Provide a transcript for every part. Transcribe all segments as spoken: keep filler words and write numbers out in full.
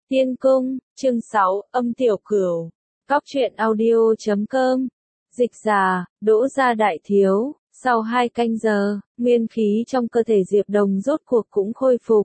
Tiên Cung, chương sáu, âm tiểu cửu. Góc truyện audio chấm com. Dịch giả, Đỗ Gia Đại Thiếu. Sau hai canh giờ, nguyên khí trong cơ thể Diệp Đồng rốt cuộc cũng khôi phục.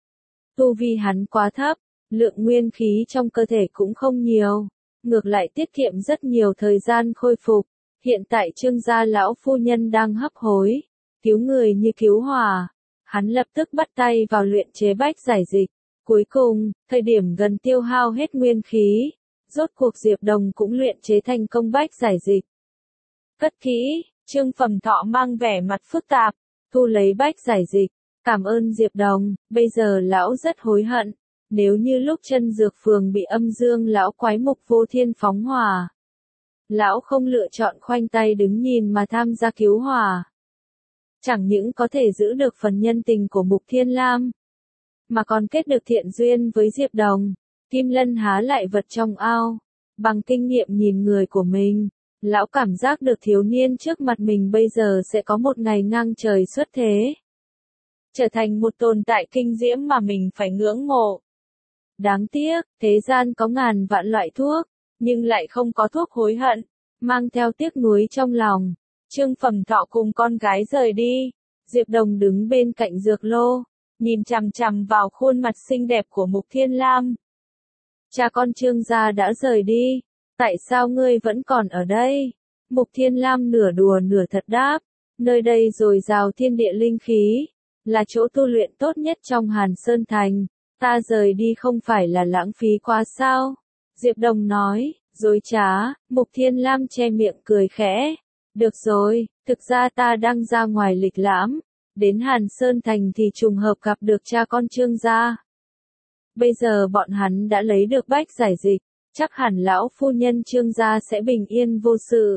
Tu vi hắn quá thấp, lượng nguyên khí trong cơ thể cũng không nhiều, ngược lại tiết kiệm rất nhiều thời gian khôi phục. Hiện tại Trương gia lão phu nhân đang hấp hối, cứu người như cứu hỏa. Hắn lập tức bắt tay vào luyện chế bách giải dịch. Cuối cùng, thời điểm gần tiêu hao hết nguyên khí, rốt cuộc Diệp Đồng cũng luyện chế thành công bách giải dịch. Cất kỹ, Trương Phẩm Thọ mang vẻ mặt phức tạp, thu lấy bách giải dịch, cảm ơn Diệp Đồng, bây giờ lão rất hối hận, nếu như lúc chân dược phường bị âm dương lão quái mục vô thiên phóng hỏa. Lão không lựa chọn khoanh tay đứng nhìn mà tham gia cứu hỏa. Chẳng những có thể giữ được phần nhân tình của Mục Thiên Lam, mà còn kết được thiện duyên với Diệp Đồng. Kim Lân há lại vật trong ao, bằng kinh nghiệm nhìn người của mình, lão cảm giác được thiếu niên trước mặt mình bây giờ sẽ có một ngày ngang trời xuất thế, trở thành một tồn tại kinh diễm mà mình phải ngưỡng mộ. Đáng tiếc, thế gian có ngàn vạn loại thuốc, nhưng lại không có thuốc hối hận, mang theo tiếc nuối trong lòng. Trương Phẩm Thọ cùng con gái rời đi, Diệp Đồng đứng bên cạnh dược lô, nhìn chằm chằm vào khuôn mặt xinh đẹp của Mục Thiên Lam. Cha con Trương gia đã rời đi, tại sao ngươi vẫn còn ở đây? Mục Thiên Lam nửa đùa nửa thật đáp, nơi đây dồi dào thiên địa linh khí, là chỗ tu luyện tốt nhất trong Hàn Sơn Thành, ta rời đi không phải là lãng phí quá sao? Diệp Đồng nói, dối trá. Mục Thiên Lam che miệng cười khẽ, được rồi, thực ra ta đang ra ngoài lịch lãm. Đến Hàn Sơn Thành thì trùng hợp gặp được cha con Trương gia. Bây giờ bọn hắn đã lấy được bách giải dịch, chắc hẳn lão phu nhân Trương gia sẽ bình yên vô sự.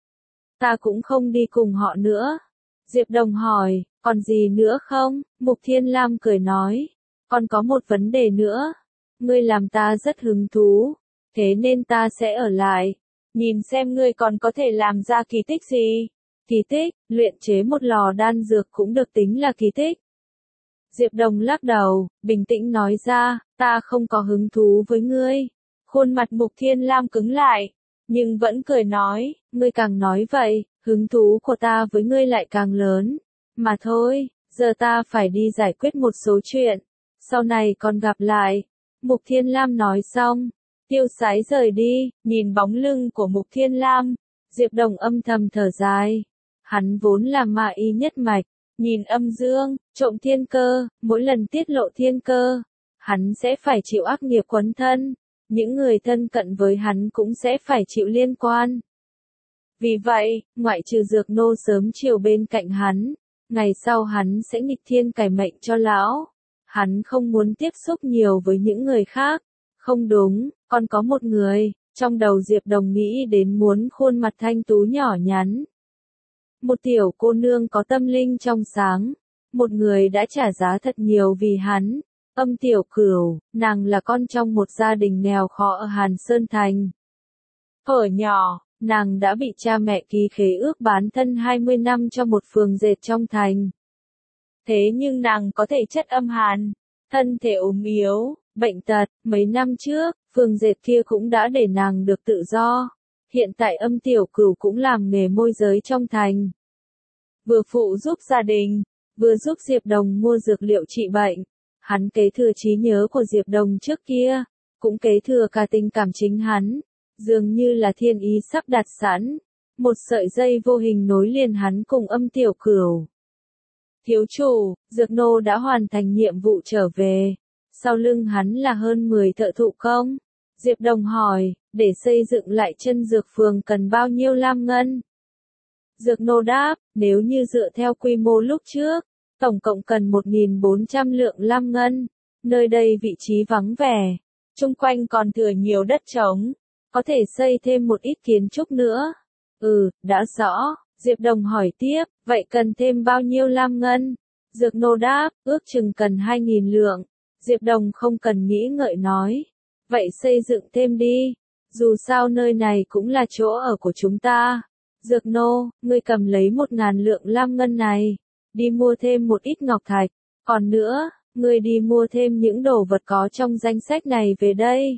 Ta cũng không đi cùng họ nữa. Diệp Đồng hỏi, còn gì nữa không? Mục Thiên Lam cười nói, còn có một vấn đề nữa. Ngươi làm ta rất hứng thú, thế nên ta sẽ ở lại, nhìn xem ngươi còn có thể làm ra kỳ tích gì. Kỳ tích, luyện chế một lò đan dược cũng được tính là kỳ tích. Diệp Đồng lắc đầu, bình tĩnh nói ra, ta không có hứng thú với ngươi. Khuôn mặt Mục Thiên Lam cứng lại, nhưng vẫn cười nói, ngươi càng nói vậy, hứng thú của ta với ngươi lại càng lớn. Mà thôi, giờ ta phải đi giải quyết một số chuyện, sau này còn gặp lại. Mục Thiên Lam nói xong, tiêu sái rời đi, nhìn bóng lưng của Mục Thiên Lam, Diệp Đồng âm thầm thở dài. Hắn vốn là ma y nhất mạch, nhìn âm dương, trộm thiên cơ, mỗi lần tiết lộ thiên cơ, hắn sẽ phải chịu ác nghiệp quấn thân, những người thân cận với hắn cũng sẽ phải chịu liên quan. Vì vậy, ngoại trừ Dược Nô sớm chiều bên cạnh hắn, ngày sau hắn sẽ nghịch thiên cải mệnh cho lão. Hắn không muốn tiếp xúc nhiều với những người khác. Không đúng, còn có một người, trong đầu Diệp Đồng nghĩ đến muốn khuôn mặt thanh tú nhỏ nhắn. Một tiểu cô nương có tâm linh trong sáng, một người đã trả giá thật nhiều vì hắn, âm tiểu cửu, nàng là con trong một gia đình nghèo khó ở Hàn Sơn Thành. Thuở nhỏ, nàng đã bị cha mẹ ký khế ước bán thân hai mươi năm cho một phường dệt trong thành. Thế nhưng nàng có thể chất âm hàn, thân thể ốm yếu, bệnh tật, mấy năm trước, phường dệt kia cũng đã để nàng được tự do. Hiện tại âm tiểu cửu cũng làm nghề môi giới trong thành. Vừa phụ giúp gia đình, vừa giúp Diệp Đồng mua dược liệu trị bệnh. Hắn kế thừa trí nhớ của Diệp Đồng trước kia, cũng kế thừa cả tình cảm chính hắn, dường như là thiên ý sắp đặt sẵn. Một sợi dây vô hình nối liền hắn cùng âm tiểu cửu. Thiếu chủ, Dược Nô đã hoàn thành nhiệm vụ trở về. Sau lưng hắn là hơn mười thợ thụ công. Diệp Đồng hỏi, để xây dựng lại chân dược phường cần bao nhiêu lam ngân? Dược Nô đáp, nếu như dựa theo quy mô lúc trước, tổng cộng cần một nghìn bốn trăm lượng lam ngân. Nơi đây vị trí vắng vẻ, chung quanh còn thừa nhiều đất trống, có thể xây thêm một ít kiến trúc nữa. Ừ, đã rõ. Diệp Đồng hỏi tiếp, vậy cần thêm bao nhiêu lam ngân? Dược Nô đáp, ước chừng cần hai nghìn lượng. Diệp Đồng không cần nghĩ ngợi nói, vậy xây dựng thêm đi, dù sao nơi này cũng là chỗ ở của chúng ta. Dược Nô, ngươi cầm lấy một ngàn lượng lam ngân này, đi mua thêm một ít ngọc thạch, còn nữa, ngươi đi mua thêm những đồ vật có trong danh sách này về đây.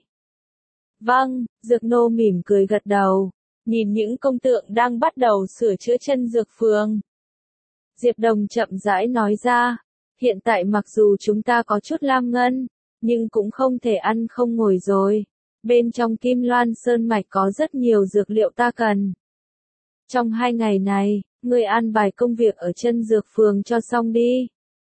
Vâng, Dược Nô mỉm cười gật đầu, nhìn những công tượng đang bắt đầu sửa chữa chân dược phường. Diệp Đồng chậm rãi nói ra, hiện tại mặc dù chúng ta có chút lam ngân, nhưng cũng không thể ăn không ngồi rồi. Bên trong Kim Loan Sơn Mạch có rất nhiều dược liệu ta cần. Trong hai ngày này, ngươi an bài công việc ở chân dược phường cho xong đi.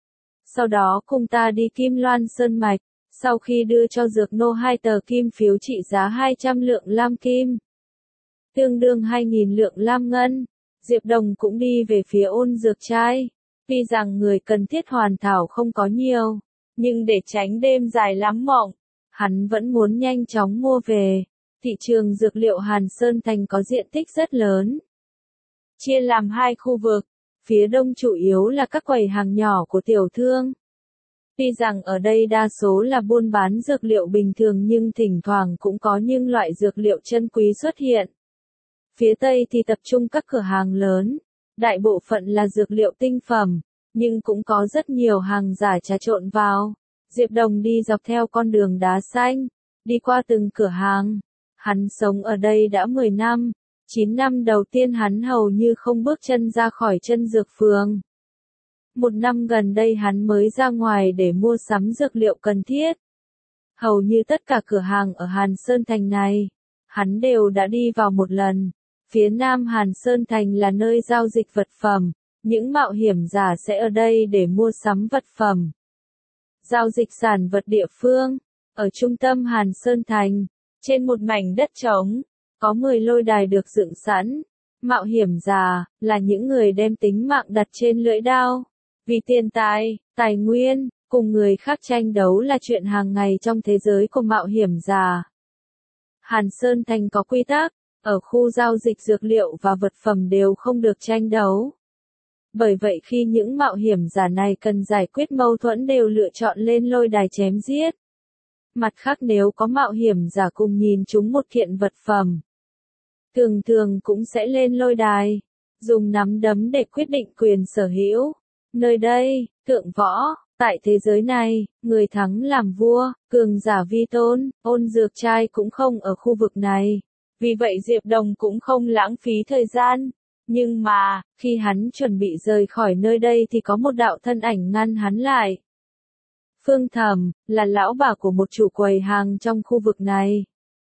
Sau đó cùng ta đi Kim Loan Sơn Mạch, sau khi đưa cho Dược Nô hai tờ kim phiếu trị giá hai trăm lượng lam kim, tương đương hai nghìn lượng lam ngân, Diệp Đồng cũng đi về phía Ôn Dược Trai. Tuy rằng người cần thiết hoàn thảo không có nhiều, nhưng để tránh đêm dài lắm mộng, hắn vẫn muốn nhanh chóng mua về. Thị trường dược liệu Hàn Sơn Thành có diện tích rất lớn, chia làm hai khu vực, phía đông chủ yếu là các quầy hàng nhỏ của tiểu thương. Tuy rằng ở đây đa số là buôn bán dược liệu bình thường nhưng thỉnh thoảng cũng có những loại dược liệu chân quý xuất hiện. Phía tây thì tập trung các cửa hàng lớn, đại bộ phận là dược liệu tinh phẩm, nhưng cũng có rất nhiều hàng giả trà trộn vào. Diệp Đồng đi dọc theo con đường đá xanh, đi qua từng cửa hàng. Hắn sống ở đây đã mười năm, chín năm đầu tiên hắn hầu như không bước chân ra khỏi chân dược phường. Một năm gần đây hắn mới ra ngoài để mua sắm dược liệu cần thiết. Hầu như tất cả cửa hàng ở Hàn Sơn Thành này, hắn đều đã đi vào một lần. Phía nam Hàn Sơn Thành là nơi giao dịch vật phẩm, những mạo hiểm giả sẽ ở đây để mua sắm vật phẩm. Giao dịch sản vật địa phương, ở trung tâm Hàn Sơn Thành, trên một mảnh đất trống, có mười lôi đài được dựng sẵn. Mạo hiểm giả là những người đem tính mạng đặt trên lưỡi đao. Vì tiền tài, tài nguyên, cùng người khác tranh đấu là chuyện hàng ngày trong thế giới của mạo hiểm giả. Hàn Sơn Thành có quy tắc, ở khu giao dịch dược liệu và vật phẩm đều không được tranh đấu. Bởi vậy khi những mạo hiểm giả này cần giải quyết mâu thuẫn đều lựa chọn lên lôi đài chém giết. Mặt khác nếu có mạo hiểm giả cùng nhìn chúng một kiện vật phẩm, thường thường cũng sẽ lên lôi đài, dùng nắm đấm để quyết định quyền sở hữu. Nơi đây, thượng võ, tại thế giới này, người thắng làm vua, cường giả vi tôn, Ôn Dược Trai cũng không ở khu vực này. Vì vậy Diệp Đồng cũng không lãng phí thời gian. Nhưng mà, khi hắn chuẩn bị rời khỏi nơi đây thì có một đạo thân ảnh ngăn hắn lại. Phương Thầm, là lão bà của một chủ quầy hàng trong khu vực này.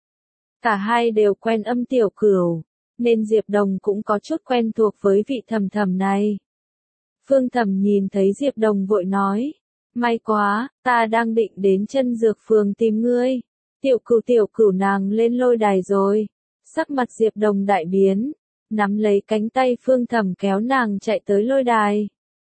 Cả hai đều quen Âm Tiểu Cửu, nên Diệp Đồng cũng có chút quen thuộc với vị Thầm Thầm này. Phương Thầm nhìn thấy Diệp Đồng vội nói, may quá, ta đang định đến chân dược phường tìm ngươi. Tiểu Cửu tiểu Cửu nàng lên lôi đài rồi. Sắc mặt Diệp Đồng đại biến, nắm lấy cánh tay Phương Thầm kéo nàng chạy tới lôi đài.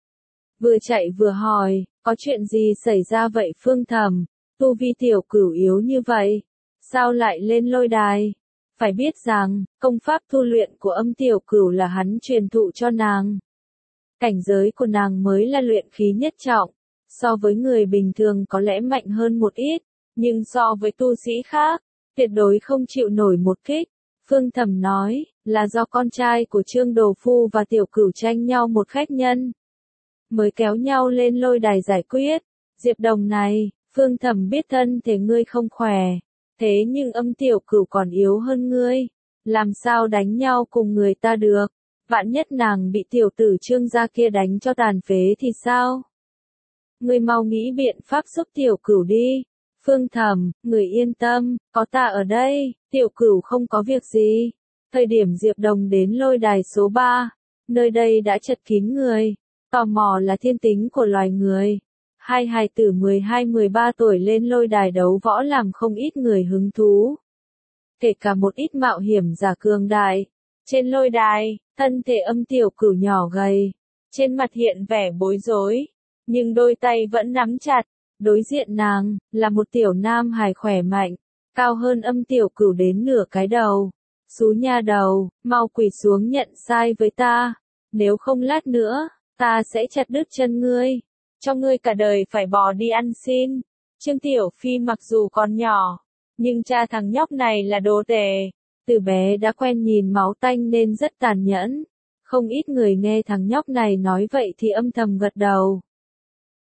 Vừa chạy vừa hỏi, có chuyện gì xảy ra vậy Phương Thầm, tu vi Tiểu Cửu yếu như vậy, sao lại lên lôi đài? Phải biết rằng, công pháp tu luyện của Âm Tiểu Cửu là hắn truyền thụ cho nàng. Cảnh giới của nàng mới là luyện khí nhất trọng, so với người bình thường có lẽ mạnh hơn một ít, nhưng so với tu sĩ khác, tuyệt đối không chịu nổi một kích. Phương Thầm nói, là do con trai của Trương Đồ Phu và Tiểu Cửu tranh nhau một khách nhân, mới kéo nhau lên lôi đài giải quyết. Diệp Đồng này, Phương Thầm biết thân thể ngươi không khỏe, thế nhưng Âm Tiểu Cửu còn yếu hơn ngươi, làm sao đánh nhau cùng người ta được, vạn nhất nàng bị tiểu tử Trương gia kia đánh cho tàn phế thì sao? Ngươi mau nghĩ biện pháp giúp Tiểu Cửu đi. Phương Thầm, người yên tâm, có ta ở đây, Tiểu Cửu không có việc gì. Thời điểm Diệp Đồng đến lôi đài số ba, nơi đây đã chật kín người. Tò mò là thiên tính của loài người. Hai hài tử mười hai mười ba tuổi lên lôi đài đấu võ làm không ít người hứng thú. Kể cả một ít mạo hiểm giả cường đại. Trên lôi đài, thân thể Âm Tiểu Cửu nhỏ gầy, trên mặt hiện vẻ bối rối, nhưng đôi tay vẫn nắm chặt. Đối diện nàng, là một tiểu nam hài khỏe mạnh, cao hơn Âm Tiểu Cửu đến nửa cái đầu. Xú nha đầu, mau quỳ xuống nhận sai với ta, nếu không lát nữa, ta sẽ chặt đứt chân ngươi, cho ngươi cả đời phải bỏ đi ăn xin. Trương Tiểu Phi mặc dù còn nhỏ, nhưng cha thằng nhóc này là đồ tể, từ bé đã quen nhìn máu tanh nên rất tàn nhẫn. Không ít người nghe thằng nhóc này nói vậy thì âm thầm gật đầu.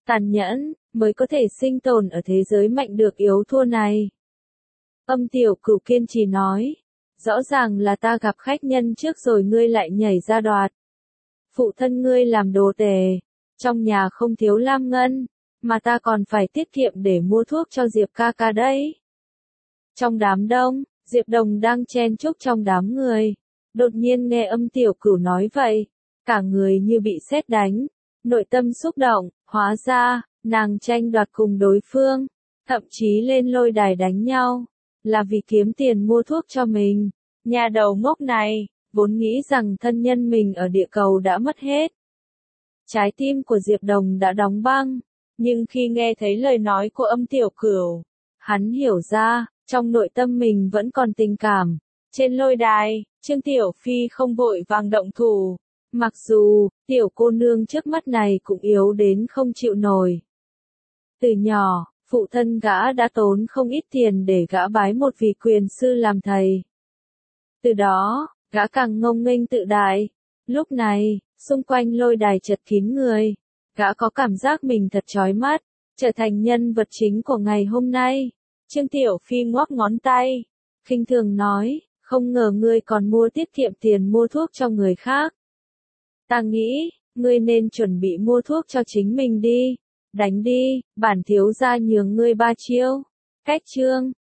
tàn nhẫn, mới có thể sinh tồn ở thế giới mạnh được yếu thua này. Âm Tiểu Cửu kiên trì nói, rõ ràng là ta gặp khách nhân trước rồi ngươi lại nhảy ra đoạt. Phụ thân ngươi làm đồ tể, trong nhà không thiếu lam ngân, mà ta còn phải tiết kiệm để mua thuốc cho Diệp ca ca đấy. Trong đám đông, Diệp Đồng đang chen chúc trong đám người, đột nhiên nghe Âm Tiểu Cửu nói vậy, cả người như bị sét đánh, nội tâm xúc động, hóa ra, nàng tranh đoạt cùng đối phương, thậm chí lên lôi đài đánh nhau, là vì kiếm tiền mua thuốc cho mình. Nhà đầu ngốc này, vốn nghĩ rằng thân nhân mình ở địa cầu đã mất hết. Trái tim của Diệp Đồng đã đóng băng, nhưng khi nghe thấy lời nói của Âm Tiểu Cửu, hắn hiểu ra, trong nội tâm mình vẫn còn tình cảm. Trên lôi đài, Trương Tiểu Phi không vội vàng động thủ, mặc dù, tiểu cô nương trước mắt này cũng yếu đến không chịu nổi. Từ nhỏ, phụ thân gã đã tốn không ít tiền để gã bái một vị quyền sư làm thầy. Từ đó, gã càng ngông nghênh tự đại. Lúc này, xung quanh lôi đài chật kín người, gã có cảm giác mình thật chói mắt, trở thành nhân vật chính của ngày hôm nay. Trương Tiểu Phi ngoắc ngón tay, khinh thường nói, không ngờ ngươi còn mua tiết kiệm tiền mua thuốc cho người khác. Ta nghĩ, ngươi nên chuẩn bị mua thuốc cho chính mình đi. Đánh đi, bản thiếu gia nhường ngươi ba chiêu. Cách chương